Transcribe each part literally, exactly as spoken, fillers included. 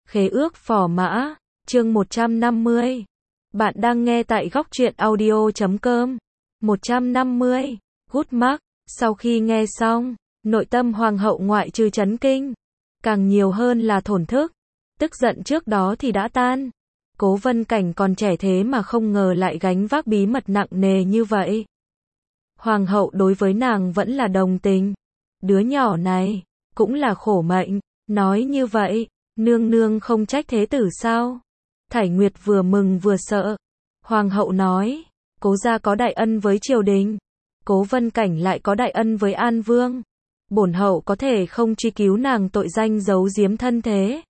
Khế ước Phò Mã, chương một trăm năm mươi. Bạn đang nghe tại góc truyện audio chấm com. một trăm năm mươi. Good mark. Sau khi nghe xong, nội tâm hoàng hậu ngoại trừ chấn kinh, càng nhiều hơn là thổn thức. Tức giận trước đó thì đã tan. Cố Vân Cảnh còn trẻ thế mà không ngờ lại gánh vác bí mật nặng nề như vậy. Hoàng hậu đối với nàng vẫn là đồng tình. Đứa nhỏ này, cũng là khổ mệnh. Nói như vậy, nương nương không trách thế tử sao? Thải Nguyệt vừa mừng vừa sợ. Hoàng hậu nói, cố gia có đại ân với triều đình, Cố Vân Cảnh lại có đại ân với An Vương. Bổn hậu có thể không truy cứu nàng tội danh giấu giếm thân thế.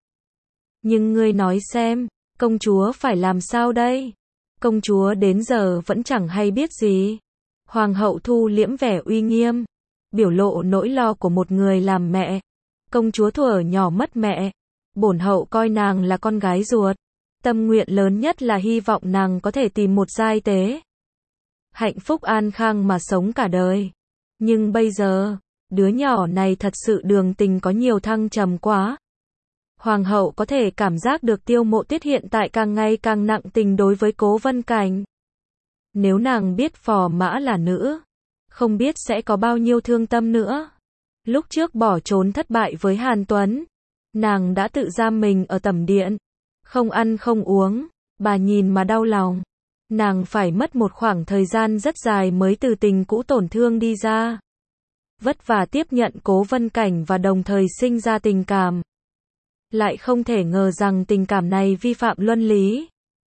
Nhưng ngươi nói xem, công chúa phải làm sao đây? Công chúa đến giờ vẫn chẳng hay biết gì. Hoàng hậu thu liễm vẻ uy nghiêm, biểu lộ nỗi lo của một người làm mẹ. Công chúa thuở nhỏ mất mẹ, bổn hậu coi nàng là con gái ruột. Tâm nguyện lớn nhất là hy vọng nàng có thể tìm một giai tế, hạnh phúc an khang mà sống cả đời. Nhưng bây giờ, đứa nhỏ này thật sự đường tình có nhiều thăng trầm quá. Hoàng hậu có thể cảm giác được Tiêu Mộ Tuyết hiện tại càng ngày càng nặng tình đối với Cố Vân Cảnh. Nếu nàng biết Phò Mã là nữ, không biết sẽ có bao nhiêu thương tâm nữa. Lúc trước bỏ trốn thất bại với Hàn Tuấn, nàng đã tự giam mình ở tẩm điện, không ăn không uống, bà nhìn mà đau lòng. Nàng phải mất một khoảng thời gian rất dài mới từ tình cũ tổn thương đi ra. Vất vả tiếp nhận Cố Vân Cảnh và đồng thời sinh ra tình cảm. Lại không thể ngờ rằng tình cảm này vi phạm luân lý.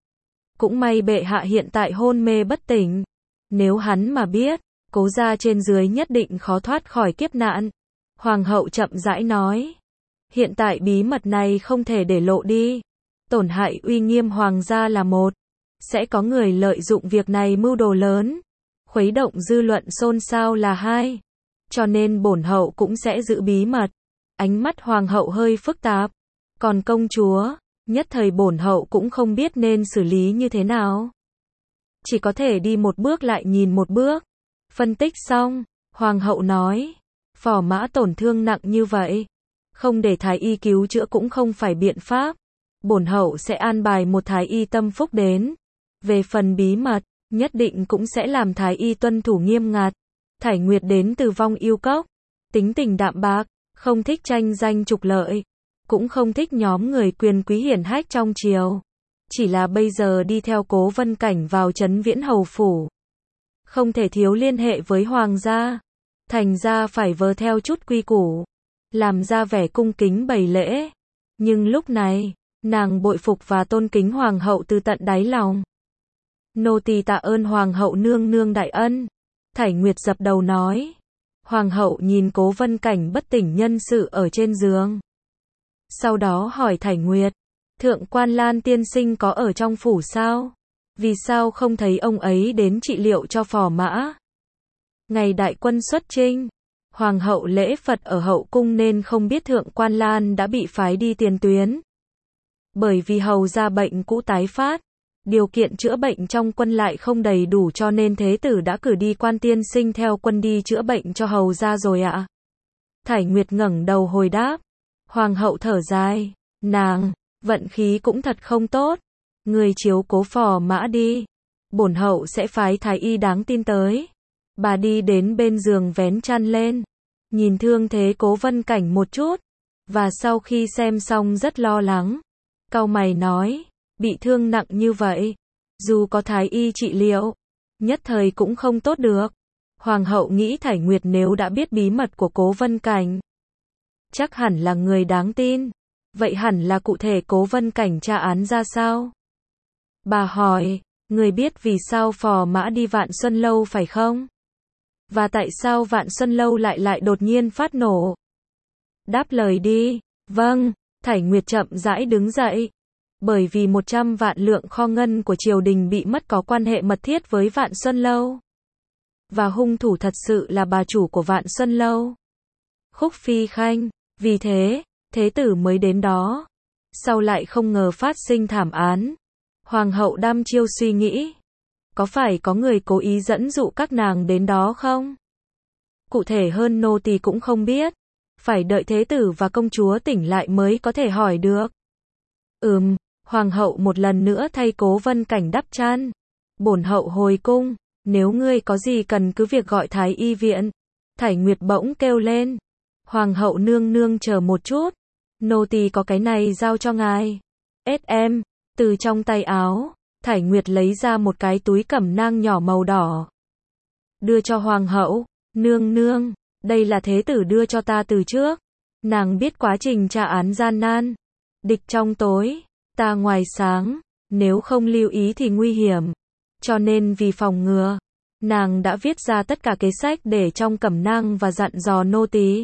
Cũng may bệ hạ hiện tại hôn mê bất tỉnh. Nếu hắn mà biết, Cố gia trên dưới nhất định khó thoát khỏi kiếp nạn. Hoàng hậu chậm rãi nói. Hiện tại bí mật này không thể để lộ đi. Tổn hại uy nghiêm hoàng gia là một. Sẽ có người lợi dụng việc này mưu đồ lớn, khuấy động dư luận xôn xao là hai. Cho nên bổn hậu cũng sẽ giữ bí mật. Ánh mắt hoàng hậu hơi phức tạp. Còn công chúa, nhất thời bổn hậu cũng không biết nên xử lý như thế nào. Chỉ có thể đi một bước lại nhìn một bước. Phân tích xong, hoàng hậu nói, Phò Mã tổn thương nặng như vậy, không để thái y cứu chữa cũng không phải biện pháp. Bổn hậu sẽ an bài một thái y tâm phúc đến. Về phần bí mật, nhất định cũng sẽ làm thái y tuân thủ nghiêm ngặt. Thải Nguyệt đến từ Vong Yêu Cốc, tính tình đạm bạc, không thích tranh danh trục lợi, cũng không thích nhóm người quyền quý hiển hách trong triều. Chỉ là bây giờ đi theo Cố Vân Cảnh vào trấn Viễn Hầu phủ, không thể thiếu liên hệ với hoàng gia, thành ra phải vờ theo chút quy củ, làm ra vẻ cung kính bày lễ. Nhưng lúc này, nàng bội phục và tôn kính hoàng hậu từ tận đáy lòng. Nô tỳ tạ ơn hoàng hậu nương nương đại ân. Thải Nguyệt dập đầu nói. Hoàng hậu nhìn Cố Vân Cảnh bất tỉnh nhân sự ở trên giường. Sau đó hỏi Thải Nguyệt, Thượng quan Lan tiên sinh có ở trong phủ sao? Vì sao không thấy ông ấy đến trị liệu cho Phò Mã? Ngày đại quân xuất chinh, hoàng hậu lễ Phật ở hậu cung nên không biết Thượng quan Lan đã bị phái đi tiền tuyến. Bởi vì hầu ra bệnh cũ tái phát, điều kiện chữa bệnh trong quân lại không đầy đủ cho nên thế tử đã cử đi quan tiên sinh theo quân đi chữa bệnh cho hầu ra rồi ạ. Thải Nguyệt ngẩng đầu hồi đáp. Hoàng hậu thở dài, nàng, vận khí cũng thật không tốt. Người chiếu cố Phò Mã đi, bổn hậu sẽ phái thái y đáng tin tới. Bà đi đến bên giường vén chăn lên, nhìn thương thế Cố Vân Cảnh một chút, và sau khi xem xong rất lo lắng. Cau mày nói, bị thương nặng như vậy, dù có thái y trị liệu, nhất thời cũng không tốt được. Hoàng hậu nghĩ Thải Nguyệt nếu đã biết bí mật của Cố Vân Cảnh, chắc hẳn là người đáng tin. Vậy hẳn là cụ thể Cố Vân Cảnh tra án ra sao? Bà hỏi, người biết vì sao Phò Mã đi Vạn Xuân Lâu phải không? Và tại sao Vạn Xuân Lâu lại lại đột nhiên phát nổ? Đáp lời đi. Vâng, Thải Nguyệt chậm rãi đứng dậy. Bởi vì một trăm vạn lượng kho ngân của triều đình bị mất có quan hệ mật thiết với Vạn Xuân Lâu. Và hung thủ thật sự là bà chủ của Vạn Xuân Lâu, Khúc Phi Khanh. Vì thế, thế tử mới đến đó. Sau lại không ngờ phát sinh thảm án. Hoàng hậu đăm chiêu suy nghĩ. Có phải có người cố ý dẫn dụ các nàng đến đó không? Cụ thể hơn nô tỳ cũng không biết. Phải đợi thế tử và công chúa tỉnh lại mới có thể hỏi được. Ừm, hoàng hậu một lần nữa thay Cố Vân Cảnh đắp chăn. Bổn hậu hồi cung, nếu ngươi có gì cần cứ việc gọi thái y viện. Thải Nguyệt bỗng kêu lên. Hoàng hậu nương nương chờ một chút. Nô tỳ có cái này giao cho ngài. ét em, từ trong tay áo, Thải Nguyệt lấy ra một cái túi cẩm nang nhỏ màu đỏ. Đưa cho hoàng hậu. Nương nương, đây là thế tử đưa cho ta từ trước. Nàng biết quá trình tra án gian nan. Địch trong tối, ta ngoài sáng, nếu không lưu ý thì nguy hiểm. Cho nên vì phòng ngừa, nàng đã viết ra tất cả kế sách để trong cẩm nang và dặn dò nô tỳ.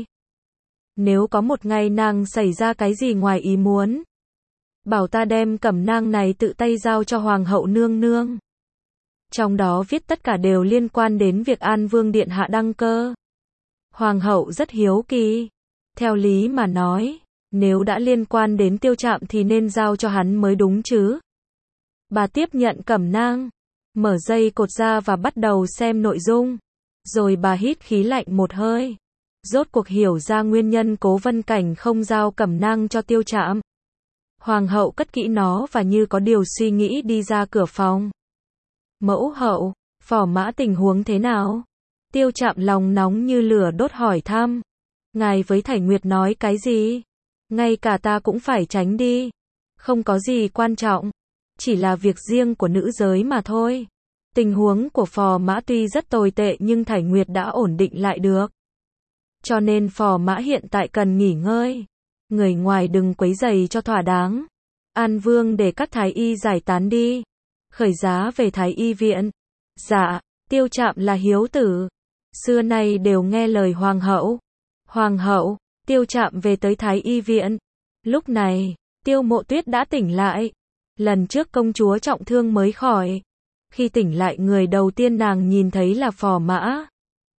Nếu có một ngày nàng xảy ra cái gì ngoài ý muốn, bảo ta đem cẩm nang này tự tay giao cho hoàng hậu nương nương. Trong đó viết tất cả đều liên quan đến việc An Vương điện hạ đăng cơ. Hoàng hậu rất hiếu kỳ. Theo lý mà nói, nếu đã liên quan đến Tiêu Trạm thì nên giao cho hắn mới đúng chứ. Bà tiếp nhận cẩm nang, mở dây cột ra và bắt đầu xem nội dung. Rồi bà hít khí lạnh một hơi. Rốt cuộc hiểu ra nguyên nhân Cố Vân Cảnh không giao cẩm nang cho Tiêu Trạm. Hoàng hậu cất kỹ nó và như có điều suy nghĩ đi ra cửa phòng. Mẫu hậu, Phò Mã tình huống thế nào? Tiêu Trạm lòng nóng như lửa đốt hỏi thăm. Ngài với Thải Nguyệt nói cái gì? Ngay cả ta cũng phải tránh đi. Không có gì quan trọng. Chỉ là việc riêng của nữ giới mà thôi. Tình huống của Phò Mã tuy rất tồi tệ nhưng Thải Nguyệt đã ổn định lại được. Cho nên Phò Mã hiện tại cần nghỉ ngơi. Người ngoài đừng quấy rầy cho thỏa đáng. An Vương để các thái y giải tán đi. Khởi giá về thái y viện. Dạ, Tiêu Trạm là hiếu tử. Xưa nay đều nghe lời hoàng hậu. Hoàng hậu, Tiêu Trạm về tới thái y viện. Lúc này, Tiêu Mộ Tuyết đã tỉnh lại. Lần trước công chúa trọng thương mới khỏi. Khi tỉnh lại người đầu tiên nàng nhìn thấy là Phò Mã.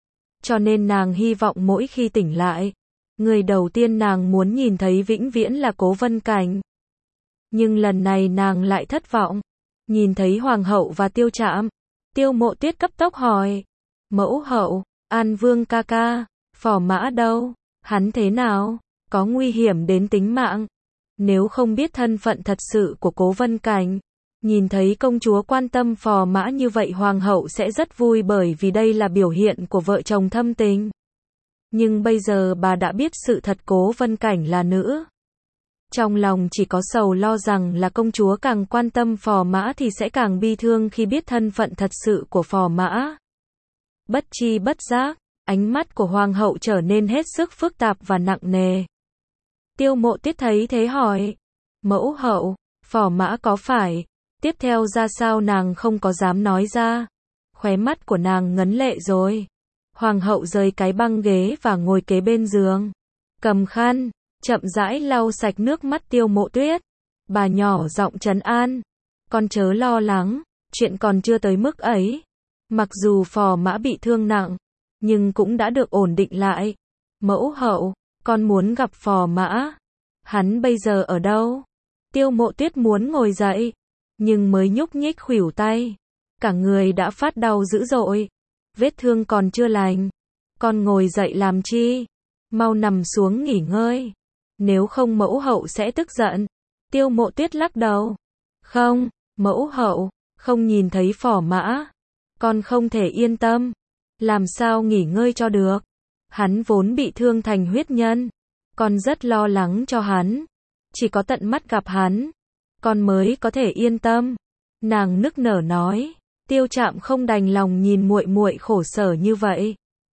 Cho nên nàng hy vọng mỗi khi tỉnh lại, người đầu tiên nàng muốn nhìn thấy vĩnh viễn là Cố Vân Cảnh. Nhưng lần này nàng lại thất vọng. Nhìn thấy hoàng hậu và Tiêu Trạm, Tiêu Mộ Tuyết cấp tốc hỏi. Mẫu hậu, An Vương ca ca, Phò Mã đâu? Hắn thế nào? Có nguy hiểm đến tính mạng? Nếu không biết thân phận thật sự của Cố Vân Cảnh, nhìn thấy công chúa quan tâm Phò Mã như vậy hoàng hậu sẽ rất vui bởi vì đây là biểu hiện của vợ chồng thâm tình. Nhưng bây giờ bà đã biết sự thật Cố Vân Cảnh là nữ. Trong lòng chỉ có sầu lo rằng là công chúa càng quan tâm Phò Mã thì sẽ càng bi thương khi biết thân phận thật sự của Phò Mã. Bất chi bất giác, ánh mắt của hoàng hậu trở nên hết sức phức tạp và nặng nề. Tiêu Mộ Tuyết thấy thế hỏi. Mẫu hậu, Phò Mã có phải? Tiếp theo ra sao nàng không có dám nói ra. Khóe mắt của nàng ngấn lệ rồi. Hoàng hậu rời cái băng ghế và ngồi kế bên giường. Cầm khăn, chậm rãi lau sạch nước mắt Tiêu Mộ Tuyết. Bà nhỏ giọng trấn an. Con chớ lo lắng, chuyện còn chưa tới mức ấy. Mặc dù Phò Mã bị thương nặng, nhưng cũng đã được ổn định lại. Mẫu hậu, con muốn gặp Phò Mã. Hắn bây giờ ở đâu? Tiêu Mộ Tuyết muốn ngồi dậy, nhưng mới nhúc nhích khuỷu tay. Cả người đã phát đau dữ dội. Vết thương còn chưa lành. Con ngồi dậy làm chi? Mau nằm xuống nghỉ ngơi. Nếu không mẫu hậu sẽ tức giận. Tiêu Mộ Tuyết lắc đầu. Không, mẫu hậu, không nhìn thấy Phò Mã. Con không thể yên tâm. Làm sao nghỉ ngơi cho được? Hắn vốn bị thương thành huyết nhân. Con rất lo lắng cho hắn. Chỉ có tận mắt gặp hắn, con mới có thể yên tâm. Nàng nức nở nói. Tiêu Trạm không đành lòng nhìn muội muội khổ sở như vậy.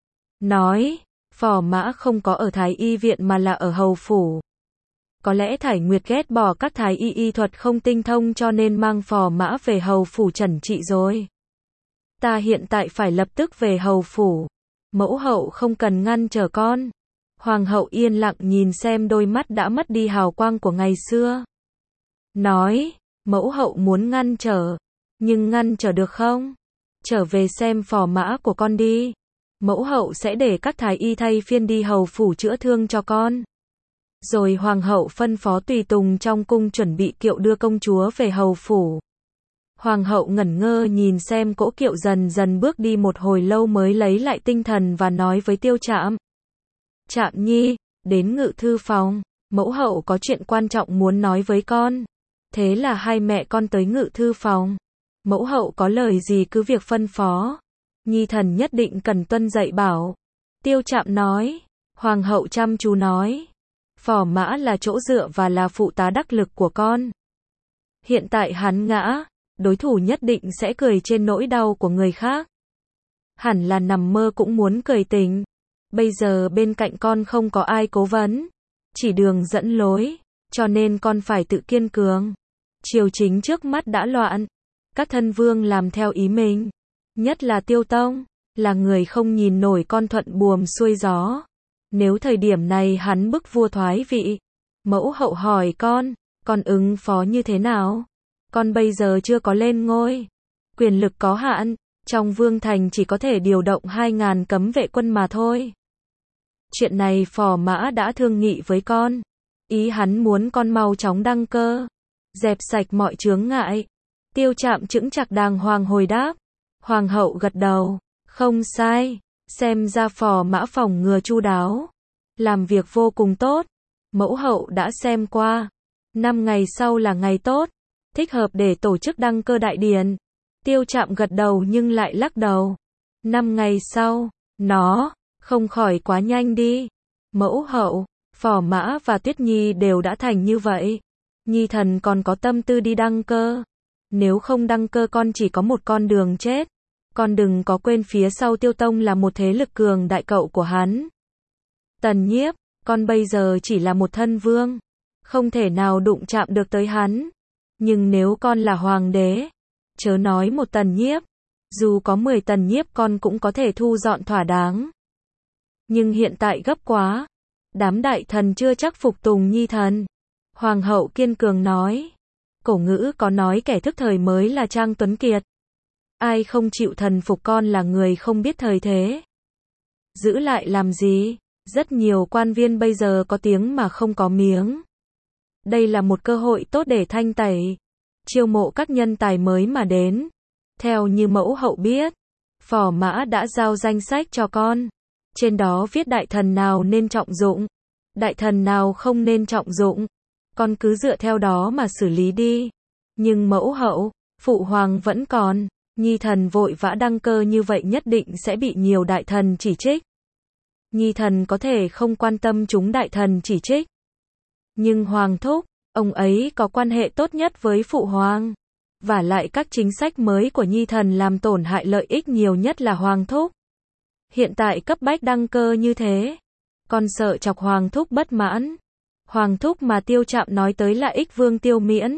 Nói, Phò Mã không có ở thái y viện mà là ở hầu phủ. Có lẽ Thải Nguyệt ghét bỏ các thái y y thuật không tinh thông cho nên mang Phò Mã về hầu phủ trần trị rồi. Ta hiện tại phải lập tức về hầu phủ. Mẫu hậu không cần ngăn trở con. Hoàng hậu yên lặng nhìn xem đôi mắt đã mất đi hào quang của ngày xưa. Nói, mẫu hậu muốn ngăn trở. Nhưng ngăn trở được không? Trở về xem Phò Mã của con đi. Mẫu hậu sẽ để các thái y thay phiên đi hầu phủ chữa thương cho con. Rồi hoàng hậu phân phó tùy tùng trong cung chuẩn bị kiệu đưa công chúa về hầu phủ. Hoàng hậu ngẩn ngơ nhìn xem cỗ kiệu dần dần bước đi một hồi lâu mới lấy lại tinh thần và nói với Tiêu Trạm. Trạm nhi, đến ngự thư phòng, mẫu hậu có chuyện quan trọng muốn nói với con. Thế là hai mẹ con tới ngự thư phòng. Mẫu hậu có lời gì cứ việc phân phó. Nhi thần nhất định cần tuân dạy bảo. Tiêu Trạm nói. Hoàng hậu chăm chú nói. Phò Mã là chỗ dựa và là phụ tá đắc lực của con. Hiện tại hắn ngã, đối thủ nhất định sẽ cười trên nỗi đau của người khác. Hẳn là nằm mơ cũng muốn cười tỉnh. Bây giờ bên cạnh con không có ai cố vấn, chỉ đường dẫn lối, cho nên con phải tự kiên cường. Triều chính trước mắt đã loạn, các thân vương làm theo ý mình, nhất là Tiêu Tông, là người không nhìn nổi con thuận buồm xuôi gió. Nếu thời điểm này hắn bức vua thoái vị, mẫu hậu hỏi con, con ứng phó như thế nào? Con bây giờ chưa có lên ngôi, quyền lực có hạn, trong vương thành chỉ có thể điều động hai ngàn cấm vệ quân mà thôi. Chuyện này Phò Mã đã thương nghị với con, ý hắn muốn con mau chóng đăng cơ, dẹp sạch mọi chướng ngại. Tiêu Trạm chững chạc đàng hoàng hồi đáp. Hoàng hậu gật đầu, không sai, xem ra Phò Mã phòng ngừa chu đáo, làm việc vô cùng tốt. Mẫu hậu đã xem qua, năm ngày sau là ngày tốt, thích hợp để tổ chức đăng cơ đại điển. Tiêu Trạm gật đầu nhưng lại lắc đầu. Năm ngày sau, nó, không khỏi quá nhanh đi. Mẫu hậu, Phò Mã và Tuyết Nhi đều đã thành như vậy. Nhi thần còn có tâm tư đi đăng cơ. Nếu không đăng cơ con chỉ có một con đường chết. Con đừng có quên phía sau Tiêu Tông là một thế lực cường đại cậu của hắn. Tần Nhiếp, con bây giờ chỉ là một thân vương, không thể nào đụng chạm được tới hắn. Nhưng nếu con là hoàng đế, chớ nói một Tần Nhiếp, dù có mười Tần Nhiếp con cũng có thể thu dọn thỏa đáng. Nhưng hiện tại gấp quá, đám đại thần chưa chắc phục tùng Nhi thần. Hoàng hậu kiên cường nói. Cổ ngữ có nói kẻ thức thời mới là Trang Tuấn Kiệt. Ai không chịu thần phục con là người không biết thời thế. Giữ lại làm gì? Rất nhiều quan viên bây giờ có tiếng mà không có miếng. Đây là một cơ hội tốt để thanh tẩy, chiêu mộ các nhân tài mới mà đến. Theo như mẫu hậu biết, Phò Mã đã giao danh sách cho con. Trên đó viết đại thần nào nên trọng dụng, đại thần nào không nên trọng dụng. Con cứ dựa theo đó mà xử lý đi. Nhưng mẫu hậu, phụ hoàng vẫn còn. Nhi thần vội vã đăng cơ như vậy nhất định sẽ bị nhiều đại thần chỉ trích. Nhi thần có thể không quan tâm chúng đại thần chỉ trích. Nhưng hoàng thúc, ông ấy có quan hệ tốt nhất với phụ hoàng. Và lại các chính sách mới của Nhi thần làm tổn hại lợi ích nhiều nhất là hoàng thúc. Hiện tại cấp bách đăng cơ như thế, con sợ chọc hoàng thúc bất mãn. Hoàng thúc mà Tiêu Trạm nói tới là Ích Vương Tiêu Miễn.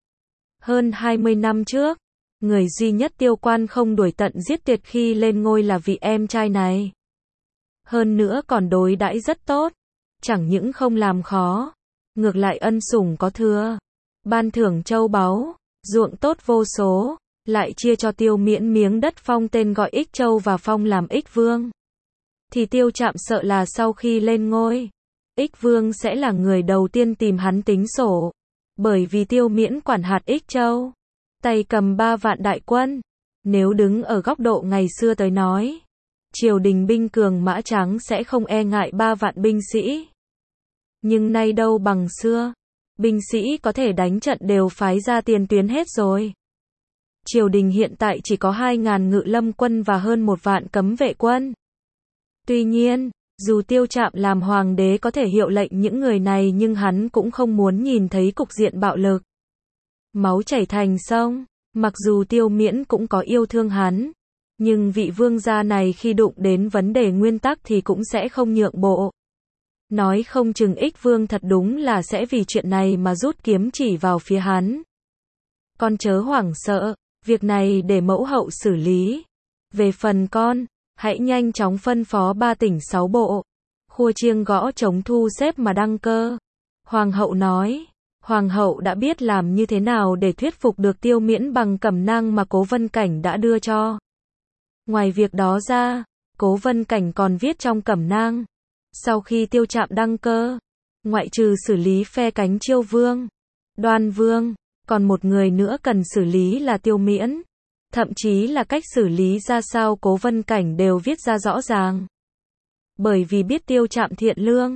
Hơn hai mươi năm trước, người duy nhất Tiêu Quan không đuổi tận giết tuyệt khi lên ngôi là vị em trai này. Hơn nữa còn đối đãi rất tốt, chẳng những không làm khó, ngược lại ân sủng có thừa, ban thưởng châu báu, ruộng tốt vô số, lại chia cho Tiêu Miễn miếng đất phong tên gọi Ích Châu và phong làm Ích Vương. Thì Tiêu Trạm sợ là sau khi lên ngôi, Ích Vương sẽ là người đầu tiên tìm hắn tính sổ, bởi vì Tiêu Miễn quản hạt Ích Châu, tay cầm ba vạn đại quân. Nếu đứng ở góc độ ngày xưa tới nói, triều đình binh cường mã trắng sẽ không e ngại ba vạn binh sĩ. Nhưng nay đâu bằng xưa, binh sĩ có thể đánh trận đều phái ra tiền tuyến hết rồi. Triều đình hiện tại chỉ có hai ngàn ngự lâm quân và hơn một vạn cấm vệ quân. Tuy nhiên, dù Tiêu Trạm làm hoàng đế có thể hiệu lệnh những người này nhưng hắn cũng không muốn nhìn thấy cục diện bạo lực, máu chảy thành sông. Mặc dù Tiêu Miễn cũng có yêu thương hắn, nhưng vị vương gia này khi đụng đến vấn đề nguyên tắc thì cũng sẽ không nhượng bộ. Nói không chừng Ích Vương thật đúng là sẽ vì chuyện này mà rút kiếm chỉ vào phía hắn. Con chớ hoảng sợ, việc này để mẫu hậu xử lý. Về phần con, hãy nhanh chóng phân phó ba tỉnh sáu bộ, khua chiêng gõ trống thu xếp mà đăng cơ. Hoàng hậu nói. Hoàng hậu đã biết làm như thế nào để thuyết phục được Tiêu Miễn bằng cẩm nang mà Cố Vân Cảnh đã đưa cho. Ngoài việc đó ra, Cố Vân Cảnh còn viết trong cẩm nang. Sau khi Tiêu Trạm đăng cơ, ngoại trừ xử lý phe cánh Chiêu Vương, Đoan Vương, còn một người nữa cần xử lý là Tiêu Miễn. Thậm chí là cách xử lý ra sao Cố Vân Cảnh đều viết ra rõ ràng. Bởi vì biết Tiêu Trạm thiện lương,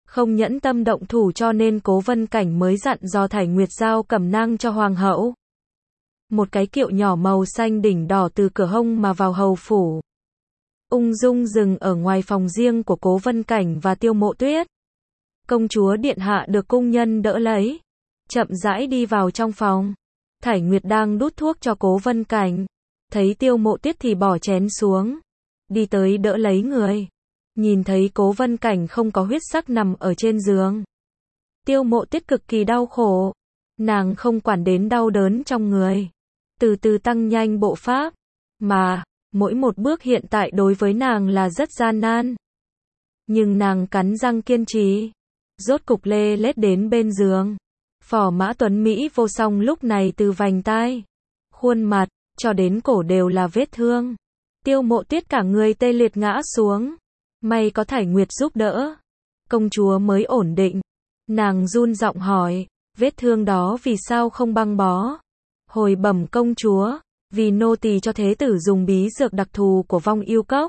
không nhẫn tâm động thủ cho nên Cố Vân Cảnh mới dặn dò Thải Nguyệt giao cẩm nang cho hoàng hậu. Một cái kiệu nhỏ màu xanh đỉnh đỏ từ cửa hông mà vào hầu phủ. Ung dung dừng ở ngoài phòng riêng của Cố Vân Cảnh và Tiêu Mộ Tuyết. Công chúa điện hạ được cung nhân đỡ lấy, chậm rãi đi vào trong phòng. Thải Nguyệt đang đút thuốc cho Cố Vân Cảnh, thấy Tiêu Mộ Tuyết thì bỏ chén xuống, đi tới đỡ lấy người. Nhìn thấy Cố Vân Cảnh không có huyết sắc nằm ở trên giường, Tiêu Mộ Tuyết cực kỳ đau khổ. Nàng không quản đến đau đớn trong người, từ từ tăng nhanh bộ pháp, mà mỗi một bước hiện tại đối với nàng là rất gian nan. Nhưng nàng cắn răng kiên trì, rốt cục lê lết đến bên giường. Phò mã tuấn Mỹ vô song lúc này từ vành tai, khuôn mặt, cho đến cổ đều là vết thương. Tiêu Mộ Tuyết cả người tê liệt ngã xuống. May có Thải Nguyệt giúp đỡ, công chúa mới ổn định. Nàng run giọng hỏi, vết thương đó vì sao không băng bó? Hồi bẩm công chúa, vì nô tỳ cho thế tử dùng bí dược đặc thù của Vong Yêu Cốc.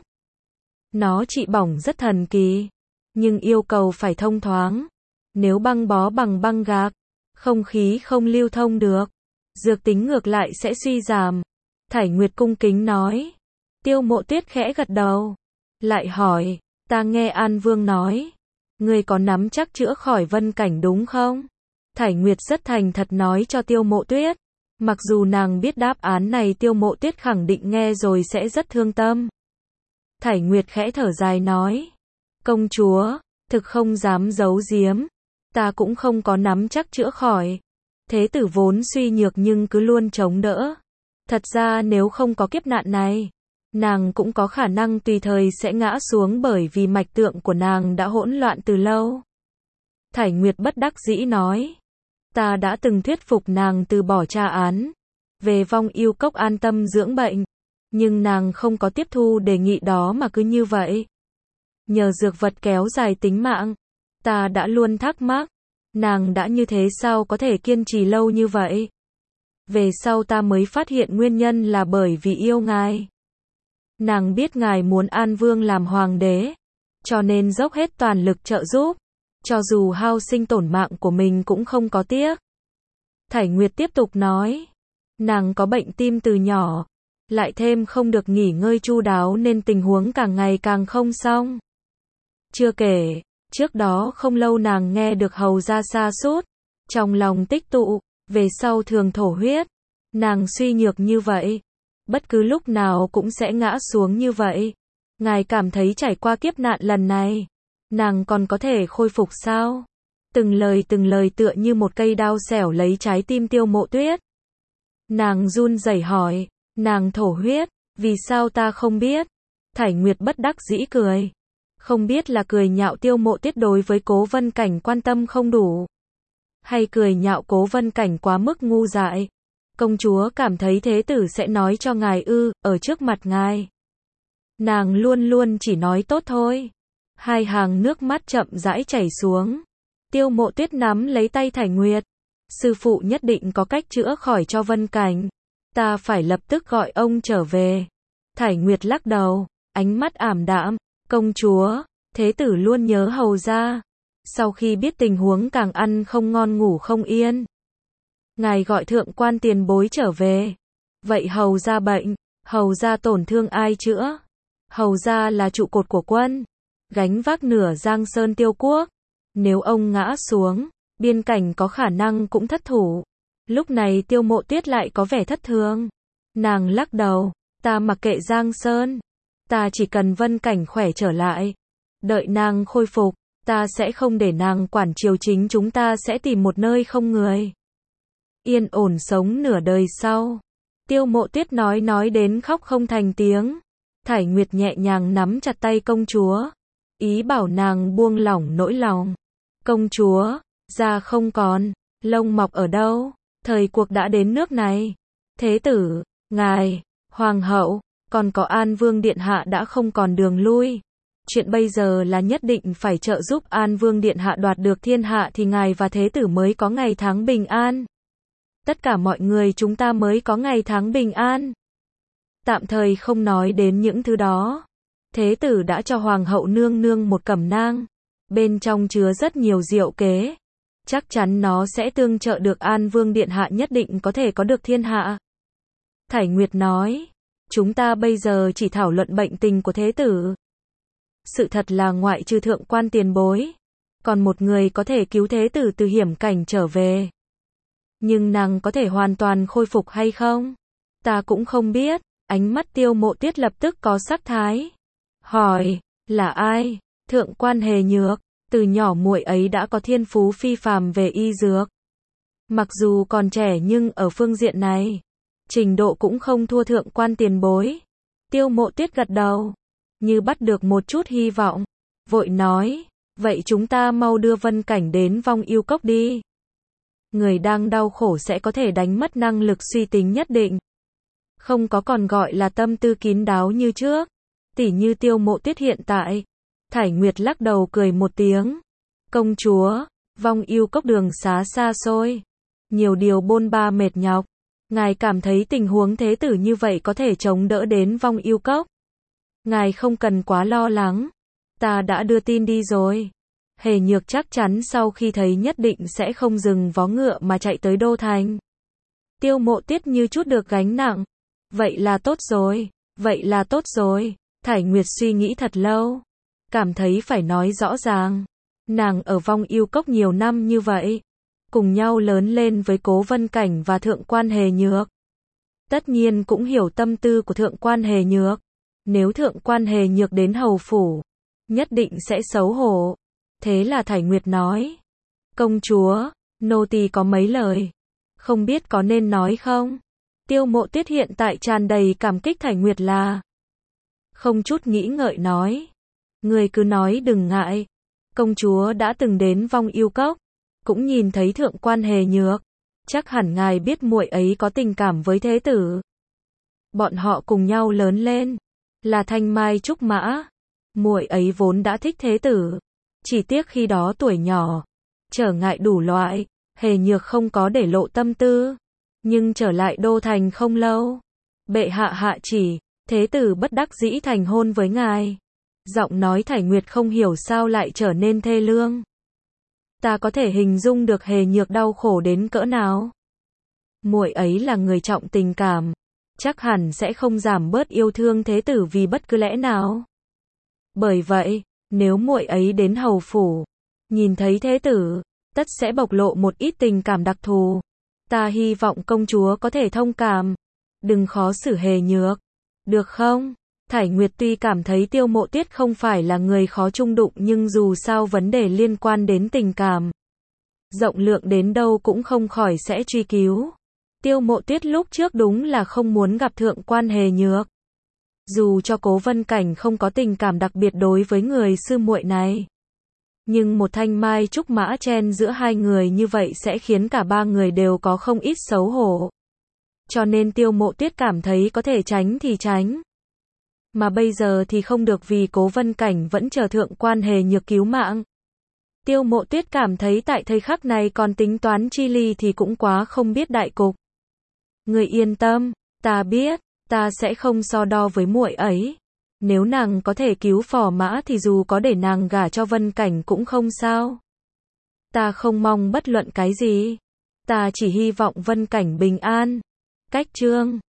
Nó trị bỏng rất thần kỳ, nhưng yêu cầu phải thông thoáng. Nếu băng bó bằng băng gạc, không khí không lưu thông được, dược tính ngược lại sẽ suy giảm. Thải Nguyệt cung kính nói. Tiêu Mộ Tuyết khẽ gật đầu, lại hỏi, ta nghe An Vương nói, ngươi có nắm chắc chữa khỏi Vân Cảnh đúng không? Thải Nguyệt rất thành thật nói cho Tiêu Mộ Tuyết. Mặc dù nàng biết đáp án này Tiêu Mộ Tuyết khẳng định nghe rồi sẽ rất thương tâm. Thải Nguyệt khẽ thở dài nói, công chúa, thực không dám giấu giếm, ta cũng không có nắm chắc chữa khỏi. Thế tử vốn suy nhược nhưng cứ luôn chống đỡ. Thật ra nếu không có kiếp nạn này, nàng cũng có khả năng tùy thời sẽ ngã xuống bởi vì mạch tượng của nàng đã hỗn loạn từ lâu. Thải Nguyệt bất đắc dĩ nói, ta đã từng thuyết phục nàng từ bỏ tra án, về Vong Yêu Cốc an tâm dưỡng bệnh, nhưng nàng không có tiếp thu đề nghị đó mà cứ như vậy. Nhờ dược vật kéo dài tính mạng, ta đã luôn thắc mắc, nàng đã như thế sao có thể kiên trì lâu như vậy? Về sau ta mới phát hiện nguyên nhân là bởi vì yêu ngài. Nàng biết ngài muốn An Vương làm hoàng đế, cho nên dốc hết toàn lực trợ giúp, cho dù hao sinh tổn mạng của mình cũng không có tiếc. Thải Nguyệt tiếp tục nói, nàng có bệnh tim từ nhỏ, lại thêm không được nghỉ ngơi chu đáo nên tình huống càng ngày càng không xong. Chưa kể, trước đó không lâu nàng nghe được hầu ra sa sút, trong lòng tích tụ, về sau thường thổ huyết. Nàng suy nhược như vậy, bất cứ lúc nào cũng sẽ ngã xuống như vậy. Ngài cảm thấy trải qua kiếp nạn lần này, nàng còn có thể khôi phục sao? Từng lời từng lời tựa như một cây đao xẻo lấy trái tim Tiêu Mộ Tuyết. Nàng run rẩy hỏi, nàng thổ huyết, vì sao ta không biết? Thải Nguyệt bất đắc dĩ cười. Không biết là cười nhạo Tiêu Mộ Tuyết đối với Cố Vân Cảnh quan tâm không đủ, hay cười nhạo Cố Vân Cảnh quá mức ngu dại. Công chúa cảm thấy thế tử sẽ nói cho ngài ư, ở trước mặt ngài. Nàng luôn luôn chỉ nói tốt thôi. Hai hàng nước mắt chậm rãi chảy xuống. Tiêu Mộ Tuyết nắm lấy tay Thải Nguyệt. Sư phụ nhất định có cách chữa khỏi cho Vân Cảnh. Ta phải lập tức gọi ông trở về. Thải Nguyệt lắc đầu, ánh mắt ảm đạm. Công chúa, thế tử luôn nhớ hầu ra. Sau khi biết tình huống càng ăn không ngon ngủ không yên. Ngài gọi thượng quan tiền bối trở về. Vậy hầu ra bệnh, hầu ra tổn thương ai chữa? Hầu ra là trụ cột của quân, gánh vác nửa Giang Sơn Tiêu Quốc. Nếu ông ngã xuống, biên cảnh có khả năng cũng thất thủ. Lúc này Tiêu Mộ Tuyết lại có vẻ thất thường. Nàng lắc đầu, ta mặc kệ Giang Sơn. Ta chỉ cần Vân Cảnh khỏe trở lại. Đợi nàng khôi phục, ta sẽ không để nàng quản triều chính, chúng ta sẽ tìm một nơi không người. Yên ổn sống nửa đời sau. Tiêu Mộ Tuyết nói nói đến khóc không thành tiếng. Thải Nguyệt nhẹ nhàng nắm chặt tay công chúa, ý bảo nàng buông lỏng nỗi lòng. Công chúa, da không còn, lông mọc ở đâu? Thời cuộc đã đến nước này. Thế tử, ngài, hoàng hậu, còn có An Vương điện hạ đã không còn đường lui. Chuyện bây giờ là nhất định phải trợ giúp An Vương điện hạ đoạt được thiên hạ thì ngài và thế tử mới có ngày tháng bình an. Tất cả mọi người chúng ta mới có ngày tháng bình an. Tạm thời không nói đến những thứ đó. Thế tử đã cho hoàng hậu nương nương một cẩm nang. bên trong chứa rất nhiều diệu kế. Chắc chắn nó sẽ tương trợ được An Vương Điện Hạ, nhất định có thể có được thiên hạ. Thải Nguyệt nói, chúng ta bây giờ chỉ thảo luận bệnh tình của thế tử. Sự thật là ngoại trừ thượng quan tiền bối, còn một người có thể cứu thế tử từ hiểm cảnh trở về. Nhưng nàng có thể hoàn toàn khôi phục hay không? Ta cũng không biết. Ánh mắt Tiêu Mộ Tuyết lập tức có sắc thái. Hỏi, là ai? Thượng quan Hề Nhược. Từ nhỏ muội ấy đã có thiên phú phi phàm về y dược. Mặc dù còn trẻ nhưng ở phương diện này, trình độ cũng không thua thượng quan tiền bối. Tiêu Mộ Tuyết gật đầu, như bắt được một chút hy vọng. Vội nói, vậy chúng ta mau đưa Vân Cảnh đến Vong Yêu Cốc đi. Người đang đau khổ sẽ có thể đánh mất năng lực suy tính nhất định. Không có còn gọi là tâm tư kín đáo như trước. Tỉ như Tiêu Mộ Tuyết hiện tại. Thải Nguyệt lắc đầu cười một tiếng. Công chúa, Vong Yêu Cốc đường xá xa xôi, nhiều điều bôn ba mệt nhọc. Ngài cảm thấy tình huống thế tử như vậy có thể chống đỡ đến Vong Yêu Cốc? Ngài không cần quá lo lắng. Ta đã đưa tin đi rồi. Hề Nhược chắc chắn sau khi thấy nhất định sẽ không dừng vó ngựa mà chạy tới Đô Thành. Tiêu Mộ Tuyết như chút được gánh nặng. Vậy là tốt rồi, vậy là tốt rồi. Thải Nguyệt suy nghĩ thật lâu, cảm thấy phải nói rõ ràng. Nàng ở Vong Yêu Cốc nhiều năm như vậy, cùng nhau lớn lên với Cố Vân Cảnh và Thượng quan Hề Nhược. Tất nhiên cũng hiểu tâm tư của Thượng quan Hề Nhược. Nếu Thượng quan Hề Nhược đến hầu phủ, nhất định sẽ xấu hổ. Thế là Thải Nguyệt nói, công chúa, nô tỳ có mấy lời, không biết có nên nói không? Tiêu Mộ Tuyết hiện tại tràn đầy cảm kích Thải Nguyệt là không chút nghĩ ngợi nói, người cứ nói đừng ngại. Công chúa đã từng đến Vong Yêu Cốc, cũng nhìn thấy Thượng quan Hề Nhược, chắc hẳn ngài biết muội ấy có tình cảm với thế tử. Bọn họ cùng nhau lớn lên, là thanh mai trúc mã. Muội ấy vốn đã thích thế tử, chỉ tiếc khi đó tuổi nhỏ, trở ngại đủ loại, Hề Nhược không có để lộ tâm tư. Nhưng trở lại Đô Thành không lâu, bệ hạ hạ chỉ, thế tử bất đắc dĩ thành hôn với ngài. Giọng nói Thải Nguyệt không hiểu sao lại trở nên thê lương. Ta có thể hình dung được Hề Nhược đau khổ đến cỡ nào. Muội ấy là người trọng tình cảm, chắc hẳn sẽ không giảm bớt yêu thương thế tử vì bất cứ lẽ nào. Bởi vậy, nếu muội ấy đến hầu phủ, nhìn thấy thế tử, tất sẽ bộc lộ một ít tình cảm đặc thù. Ta hy vọng công chúa có thể thông cảm, đừng khó xử Hề Nhược, được không? Thải Nguyệt tuy cảm thấy Tiêu Mộ Tuyết không phải là người khó chung đụng, nhưng dù sao vấn đề liên quan đến tình cảm, rộng lượng đến đâu cũng không khỏi sẽ truy cứu. Tiêu Mộ Tuyết lúc trước đúng là không muốn gặp Thượng quan Hề Nhược. Dù cho Cố Vân Cảnh không có tình cảm đặc biệt đối với người sư muội này, nhưng một thanh mai trúc mã chen giữa hai người như vậy sẽ khiến cả ba người đều có không ít xấu hổ. Cho nên Tiêu Mộ Tuyết cảm thấy có thể tránh thì tránh. Mà bây giờ thì không được, vì Cố Vân Cảnh vẫn chờ Thượng quan Hề Nhược cứu mạng. Tiêu Mộ Tuyết cảm thấy tại thời khắc này còn tính toán chi ly thì cũng quá không biết đại cục. Người yên tâm, ta biết, ta sẽ không so đo với muội ấy. Nếu nàng có thể cứu Phò Mã thì dù có để nàng gả cho Vân Cảnh cũng không sao. Ta không mong bất luận cái gì. Ta chỉ hy vọng Vân Cảnh bình an. Cách chương